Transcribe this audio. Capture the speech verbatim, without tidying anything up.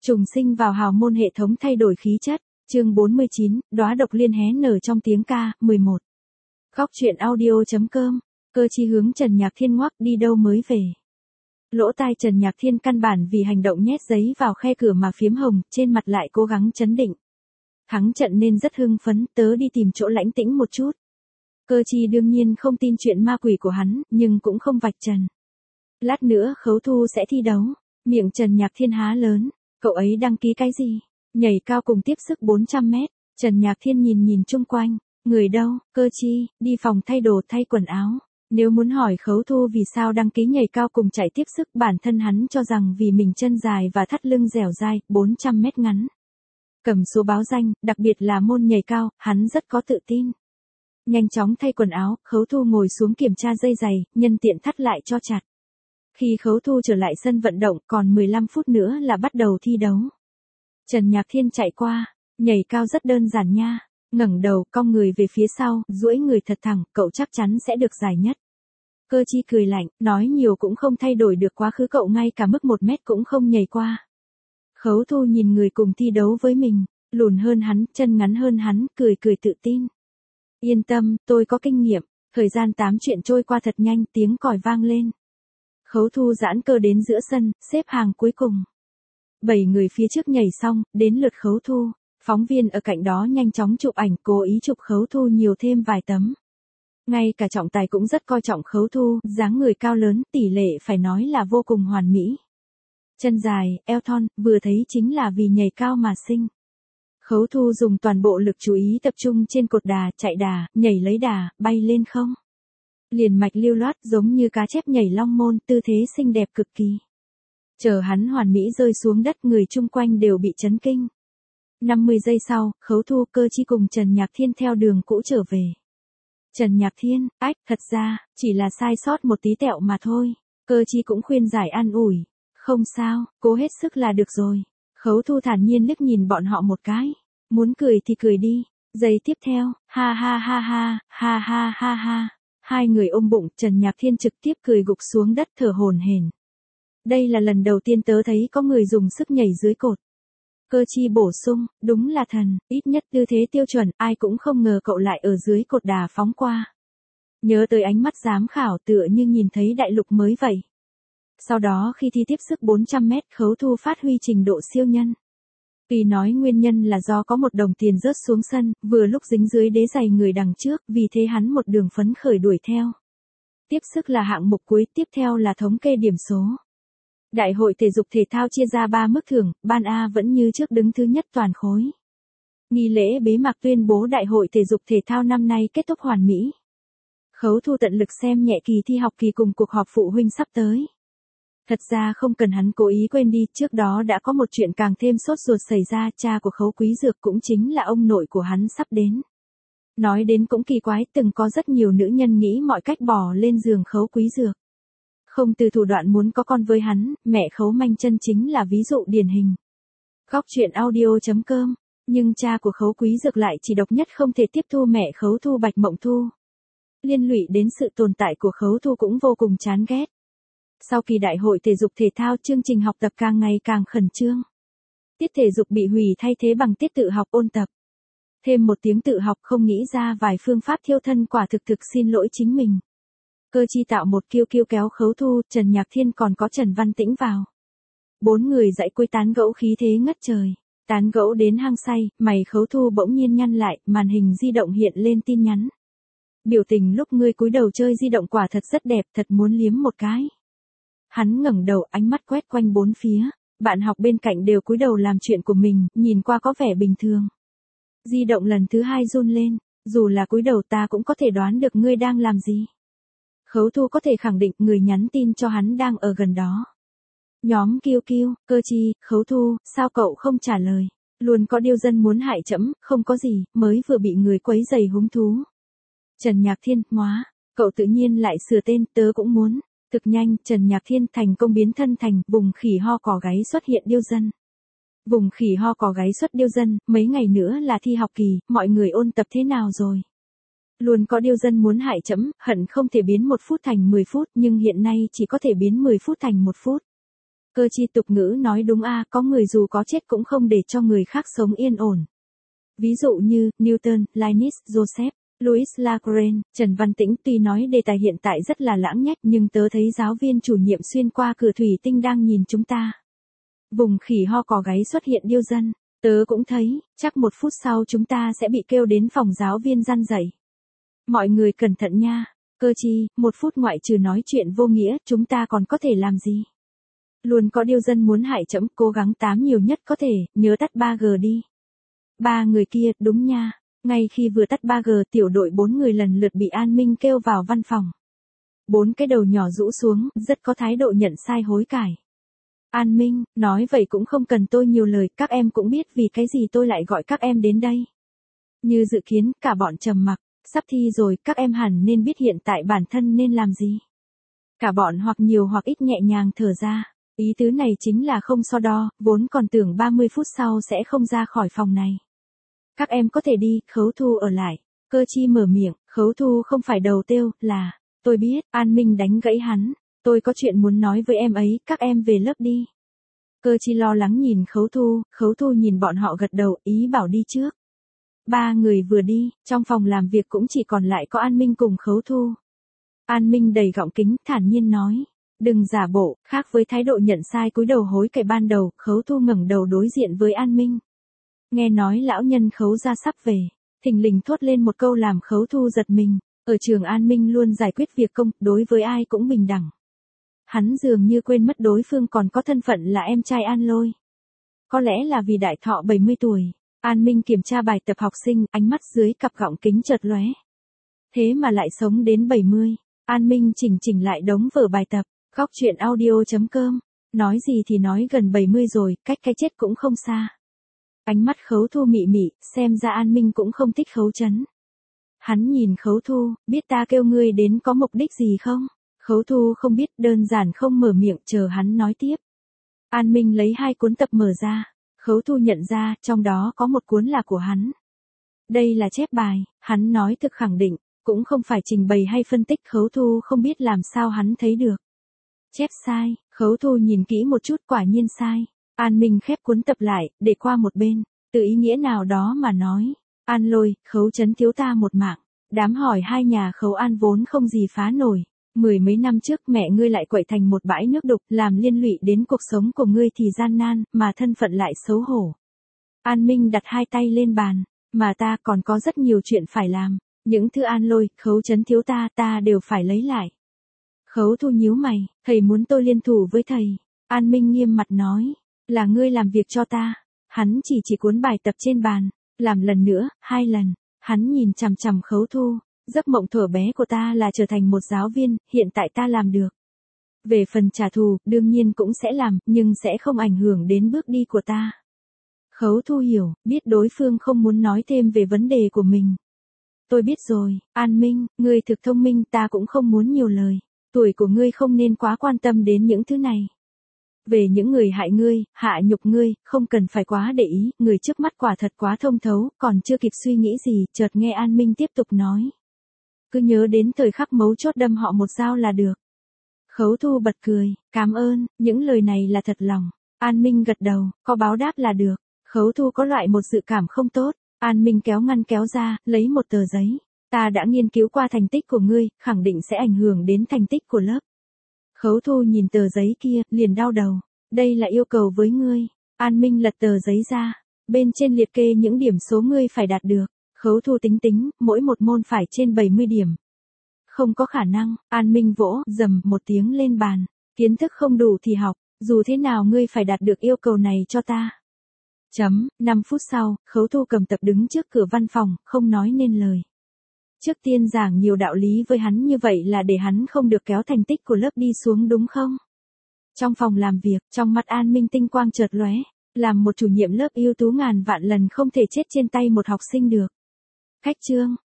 Trùng sinh vào hào môn hệ thống thay đổi khí chất, chương bốn mươi chín, đóa độc liên hé nở trong tiếng ca, mười một. Góc truyện audio.com, cơ chi hướng Trần Nhạc Thiên ngoắc đi đâu mới về. Lỗ tai Trần Nhạc Thiên căn bản vì hành động nhét giấy vào khe cửa mà phiếm hồng, trên mặt lại cố gắng trấn định. Thắng trận nên rất hưng phấn, tớ đi tìm chỗ lãnh tĩnh một chút. Cơ chi đương nhiên không tin chuyện ma quỷ của hắn, nhưng cũng không vạch trần. Lát nữa Khấu Thu sẽ thi đấu, miệng Trần Nhạc Thiên há lớn. Cậu ấy đăng ký cái gì? Nhảy cao cùng tiếp sức bốn trăm mét. Trần Nhạc Thiên nhìn nhìn chung quanh. Người đâu? Cơ chi, đi phòng thay đồ thay quần áo. Nếu muốn hỏi Khấu Thu vì sao đăng ký nhảy cao cùng chạy tiếp sức, bản thân hắn cho rằng vì mình chân dài và thắt lưng dẻo dai, bốn trăm mét ngắn. Cầm số báo danh, đặc biệt là môn nhảy cao, hắn rất có tự tin. Nhanh chóng thay quần áo, Khấu Thu ngồi xuống kiểm tra dây giày, nhân tiện thắt lại cho chặt. Khi Khấu Thu trở lại sân vận động, còn mười lăm phút nữa là bắt đầu thi đấu. Trần Nhạc Thiên chạy qua, nhảy cao rất đơn giản nha, ngẩng đầu, cong người về phía sau, duỗi người thật thẳng, cậu chắc chắn sẽ được giải nhất. Cơ chi cười lạnh, nói nhiều cũng không thay đổi được quá khứ, cậu ngay cả mức một mét cũng không nhảy qua. Khấu Thu nhìn người cùng thi đấu với mình, lùn hơn hắn, chân ngắn hơn hắn, cười cười tự tin. Yên tâm, tôi có kinh nghiệm. Thời gian tám chuyện trôi qua thật nhanh, tiếng còi vang lên. Khấu Thu giãn cơ đến giữa sân, xếp hàng cuối cùng. Bảy người phía trước nhảy xong, đến lượt Khấu Thu. Phóng viên ở cạnh đó nhanh chóng chụp ảnh, cố ý chụp Khấu Thu nhiều thêm vài tấm. Ngay cả trọng tài cũng rất coi trọng Khấu Thu, dáng người cao lớn, tỷ lệ phải nói là vô cùng hoàn mỹ. Chân dài, eo thon, vừa thấy chính là vì nhảy cao mà sinh. Khấu Thu dùng toàn bộ lực chú ý tập trung trên cột đà, chạy đà, nhảy lấy đà, bay lên không. Liền mạch lưu loát giống như cá chép nhảy long môn, tư thế xinh đẹp cực kỳ. Chờ hắn hoàn mỹ rơi xuống đất, người chung quanh đều bị chấn kinh. năm mươi giây sau, Khấu Thu, Cơ chi cùng Trần Nhạc Thiên theo đường cũ trở về. Trần Nhạc Thiên, ách, thật ra, chỉ là sai sót một tí tẹo mà thôi. Cơ chi cũng khuyên giải an ủi. Không sao, cố hết sức là được rồi. Khấu Thu thản nhiên liếc nhìn bọn họ một cái. Muốn cười thì cười đi. Giây tiếp theo, ha ha ha ha, ha ha ha ha. Hai người ôm bụng, Trần Nhạc Thiên trực tiếp cười gục xuống đất thở hổn hển. Đây là lần đầu tiên tớ thấy có người dùng sức nhảy dưới cột. Cơ chi bổ sung, đúng là thần, ít nhất tư thế tiêu chuẩn, ai cũng không ngờ cậu lại ở dưới cột đà phóng qua. Nhớ tới ánh mắt giám khảo tựa như nhìn thấy đại lục mới vậy. Sau đó khi thi tiếp sức bốn trăm mét, Khấu Thu phát huy trình độ siêu nhân. Vì nói nguyên nhân là do có một đồng tiền rớt xuống sân, vừa lúc dính dưới đế giày người đằng trước, vì thế hắn một đường phấn khởi đuổi theo. Tiếp sức là hạng mục cuối, tiếp theo là thống kê điểm số. Đại hội thể dục thể thao chia ra ba mức thưởng, ban A vẫn như trước đứng thứ nhất toàn khối. Nghi lễ bế mạc tuyên bố đại hội thể dục thể thao năm nay kết thúc hoàn mỹ. Khấu Thu tận lực xem nhẹ kỳ thi học kỳ cùng cuộc họp phụ huynh sắp tới. Thật ra không cần hắn cố ý quên đi, trước đó đã có một chuyện càng thêm sốt ruột xảy ra, cha của Khấu Quý Dược cũng chính là ông nội của hắn sắp đến. Nói đến cũng kỳ quái, từng có rất nhiều nữ nhân nghĩ mọi cách bỏ lên giường Khấu Quý Dược. Không từ thủ đoạn muốn có con với hắn, mẹ Khấu Manh Chân chính là ví dụ điển hình. Góc truyện audio.com, nhưng cha của Khấu Quý Dược lại chỉ độc nhất không thể tiếp thu mẹ Khấu Thu Bạch Mộng Thu. Liên lụy đến sự tồn tại của Khấu Thu cũng vô cùng chán ghét. Sau kỳ đại hội thể dục thể thao, chương trình học tập càng ngày càng khẩn trương. Tiết thể dục bị hủy thay thế bằng tiết tự học ôn tập. Thêm một tiếng tự học, không nghĩ ra vài phương pháp thiêu thân, quả thực thực xin lỗi chính mình. Cơ chi tạo một kiêu kiêu kéo Khấu Thu, Trần Nhạc Thiên còn có Trần Văn Tĩnh vào. Bốn người dãy cuối tán gẫu khí thế ngất trời. Tán gẫu đến hăng say, mày Khấu Thu bỗng nhiên nhăn lại, màn hình di động hiện lên tin nhắn. Biểu tình lúc ngươi cúi đầu chơi di động quả thật rất đẹp, thật muốn liếm một cái. Hắn ngẩng đầu, ánh mắt quét quanh bốn phía, bạn học bên cạnh đều cúi đầu làm chuyện của mình, nhìn qua có vẻ bình thường. Di động lần thứ hai run lên, dù là cúi đầu ta cũng có thể đoán được ngươi đang làm gì. Khấu Thu có thể khẳng định người nhắn tin cho hắn đang ở gần đó. Nhóm Kiêu Kiêu, Cơ chi, Khấu Thu, sao cậu không trả lời? Luôn có điêu dân muốn hại trẫm, không có gì, mới vừa bị người quấy giày hứng thú. Trần Nhạc Thiên, móa, cậu tự nhiên lại sửa tên, tớ cũng muốn. Thực nhanh, Trần Nhạc Thiên thành công biến thân thành vùng khỉ ho cò gáy xuất hiện điêu dân. Vùng khỉ ho cò gáy xuất điêu dân, mấy ngày nữa là thi học kỳ, mọi người ôn tập thế nào rồi? Luôn có điêu dân muốn hại trẫm, hận không thể biến một phút thành mười phút, nhưng hiện nay chỉ có thể biến mười phút thành một phút. Cơ chi tục ngữ nói đúng a, có người dù có chết cũng không để cho người khác sống yên ổn. Ví dụ như, Newton, Leibniz, Joseph, Louis Lagrange, Trần Văn Tĩnh. Tuy nói đề tài hiện tại rất là lãng nhách nhưng tớ thấy giáo viên chủ nhiệm xuyên qua cửa thủy tinh đang nhìn chúng ta. Vùng khỉ ho cò gáy xuất hiện điêu dân. Tớ cũng thấy, chắc một phút sau chúng ta sẽ bị kêu đến phòng giáo viên răn dạy. Mọi người cẩn thận nha. Cơ chi, một phút ngoại trừ nói chuyện vô nghĩa, chúng ta còn có thể làm gì? Luôn có điêu dân muốn hại trẫm, cố gắng tám nhiều nhất có thể, nhớ tắt ba G đi. Ba người kia, đúng nha. Ngay khi vừa tắt ba G, tiểu đội bốn người lần lượt bị An Minh kêu vào văn phòng. Bốn cái đầu nhỏ rũ xuống, rất có thái độ nhận sai hối cải. An Minh, nói vậy cũng không cần tôi nhiều lời, các em cũng biết vì cái gì tôi lại gọi các em đến đây. Như dự kiến, cả bọn trầm mặc, sắp thi rồi, các em hẳn nên biết hiện tại bản thân nên làm gì. Cả bọn hoặc nhiều hoặc ít nhẹ nhàng thở ra, ý tứ này chính là không so đo, vốn còn tưởng ba mươi phút sau sẽ không ra khỏi phòng này. Các em có thể đi, Khấu Thu ở lại. Cơ chi mở miệng, Khấu Thu không phải đầu tiêu, là, tôi biết. An Minh đánh gãy hắn, tôi có chuyện muốn nói với em ấy, các em về lớp đi. Cơ chi lo lắng nhìn Khấu Thu, Khấu Thu nhìn bọn họ gật đầu, ý bảo đi trước. Ba người vừa đi, trong phòng làm việc cũng chỉ còn lại có An Minh cùng Khấu Thu. An Minh đầy gọng kính, thản nhiên nói, đừng giả bộ. Khác với thái độ nhận sai cúi đầu hối cải ban đầu, Khấu Thu ngẩng đầu đối diện với An Minh. Nghe nói lão nhân Khấu gia sắp về, thình lình thốt lên một câu làm Khấu Thu giật mình. Ở trường An Minh luôn giải quyết việc công, đối với ai cũng bình đẳng. Hắn dường như quên mất đối phương còn có thân phận là em trai An Lôi. Có lẽ là vì đại thọ bảy mươi tuổi, An Minh kiểm tra bài tập học sinh, ánh mắt dưới cặp gọng kính chợt lóe. Thế mà lại sống đến bảy mươi. An Minh chỉnh chỉnh lại đống vở bài tập, góc chuyện audio chấm com. Nói gì thì nói gần bảy mươi rồi, cách cái chết cũng không xa. Ánh mắt Khấu Thu mị mị, xem ra An Minh cũng không thích Khấu Trấn. Hắn nhìn Khấu Thu, biết ta kêu ngươi đến có mục đích gì không? Khấu Thu không biết, đơn giản không mở miệng, chờ hắn nói tiếp. An Minh lấy hai cuốn tập mở ra. Khấu Thu nhận ra, trong đó có một cuốn là của hắn. Đây là chép bài, hắn nói thực khẳng định, cũng không phải trình bày hay phân tích. Khấu Thu không biết làm sao hắn thấy được. Chép sai, Khấu Thu nhìn kỹ một chút, quả nhiên sai. An Minh khép cuốn tập lại, để qua một bên, từ ý nghĩa nào đó mà nói. An Lôi, Khấu Trấn thiếu ta một mạng. Đám hỏi hai nhà Khấu An vốn không gì phá nổi. Mười mấy năm trước mẹ ngươi lại quậy thành một bãi nước đục, làm liên lụy đến cuộc sống của ngươi thì gian nan, mà thân phận lại xấu hổ. An Minh đặt hai tay lên bàn, mà ta còn có rất nhiều chuyện phải làm. Những thứ An Lôi, Khấu Trấn thiếu ta, ta đều phải lấy lại. Khấu Thu nhíu mày, thầy muốn tôi liên thủ với thầy. An Minh nghiêm mặt nói, là ngươi làm việc cho ta. Hắn chỉ chỉ cuốn bài tập trên bàn, làm lần nữa, hai lần. Hắn nhìn chằm chằm Khấu Thu. Giấc mộng thuở bé của ta là trở thành một giáo viên, hiện tại ta làm được. Về phần trả thù, đương nhiên cũng sẽ làm, nhưng sẽ không ảnh hưởng đến bước đi của ta. Khấu Thu hiểu, biết đối phương không muốn nói thêm về vấn đề của mình. Tôi biết rồi, An Minh, ngươi thực thông minh, ta cũng không muốn nhiều lời. Tuổi của ngươi không nên quá quan tâm đến những thứ này. Về những người hại ngươi, hạ nhục ngươi, không cần phải quá để ý, người trước mắt quả thật quá thông thấu, còn chưa kịp suy nghĩ gì, chợt nghe An Minh tiếp tục nói. Cứ nhớ đến thời khắc mấu chốt đâm họ một dao là được. Khấu Thu bật cười, cảm ơn, những lời này là thật lòng. An Minh gật đầu, có báo đáp là được. Khấu Thu có loại một dự cảm không tốt. An Minh kéo ngăn kéo ra, lấy một tờ giấy. Ta đã nghiên cứu qua thành tích của ngươi, khẳng định sẽ ảnh hưởng đến thành tích của lớp. Khấu Thu nhìn tờ giấy kia, liền đau đầu. Đây là yêu cầu với ngươi. An Minh lật tờ giấy ra. Bên trên liệt kê những điểm số ngươi phải đạt được. Khấu Thu tính tính, mỗi một môn phải trên bảy mươi điểm. Không có khả năng. An Minh vỗ, dầm một tiếng lên bàn. Kiến thức không đủ thì học, dù thế nào ngươi phải đạt được yêu cầu này cho ta. Chấm, năm phút sau, Khấu Thu cầm tập đứng trước cửa văn phòng, không nói nên lời. Trước tiên giảng nhiều đạo lý với hắn như vậy là để hắn không được kéo thành tích của lớp đi xuống đúng không? Trong phòng làm việc, trong mắt An Minh tinh quang chợt lóe, làm một chủ nhiệm lớp ưu tú ngàn vạn lần không thể chết trên tay một học sinh được. Khách trương,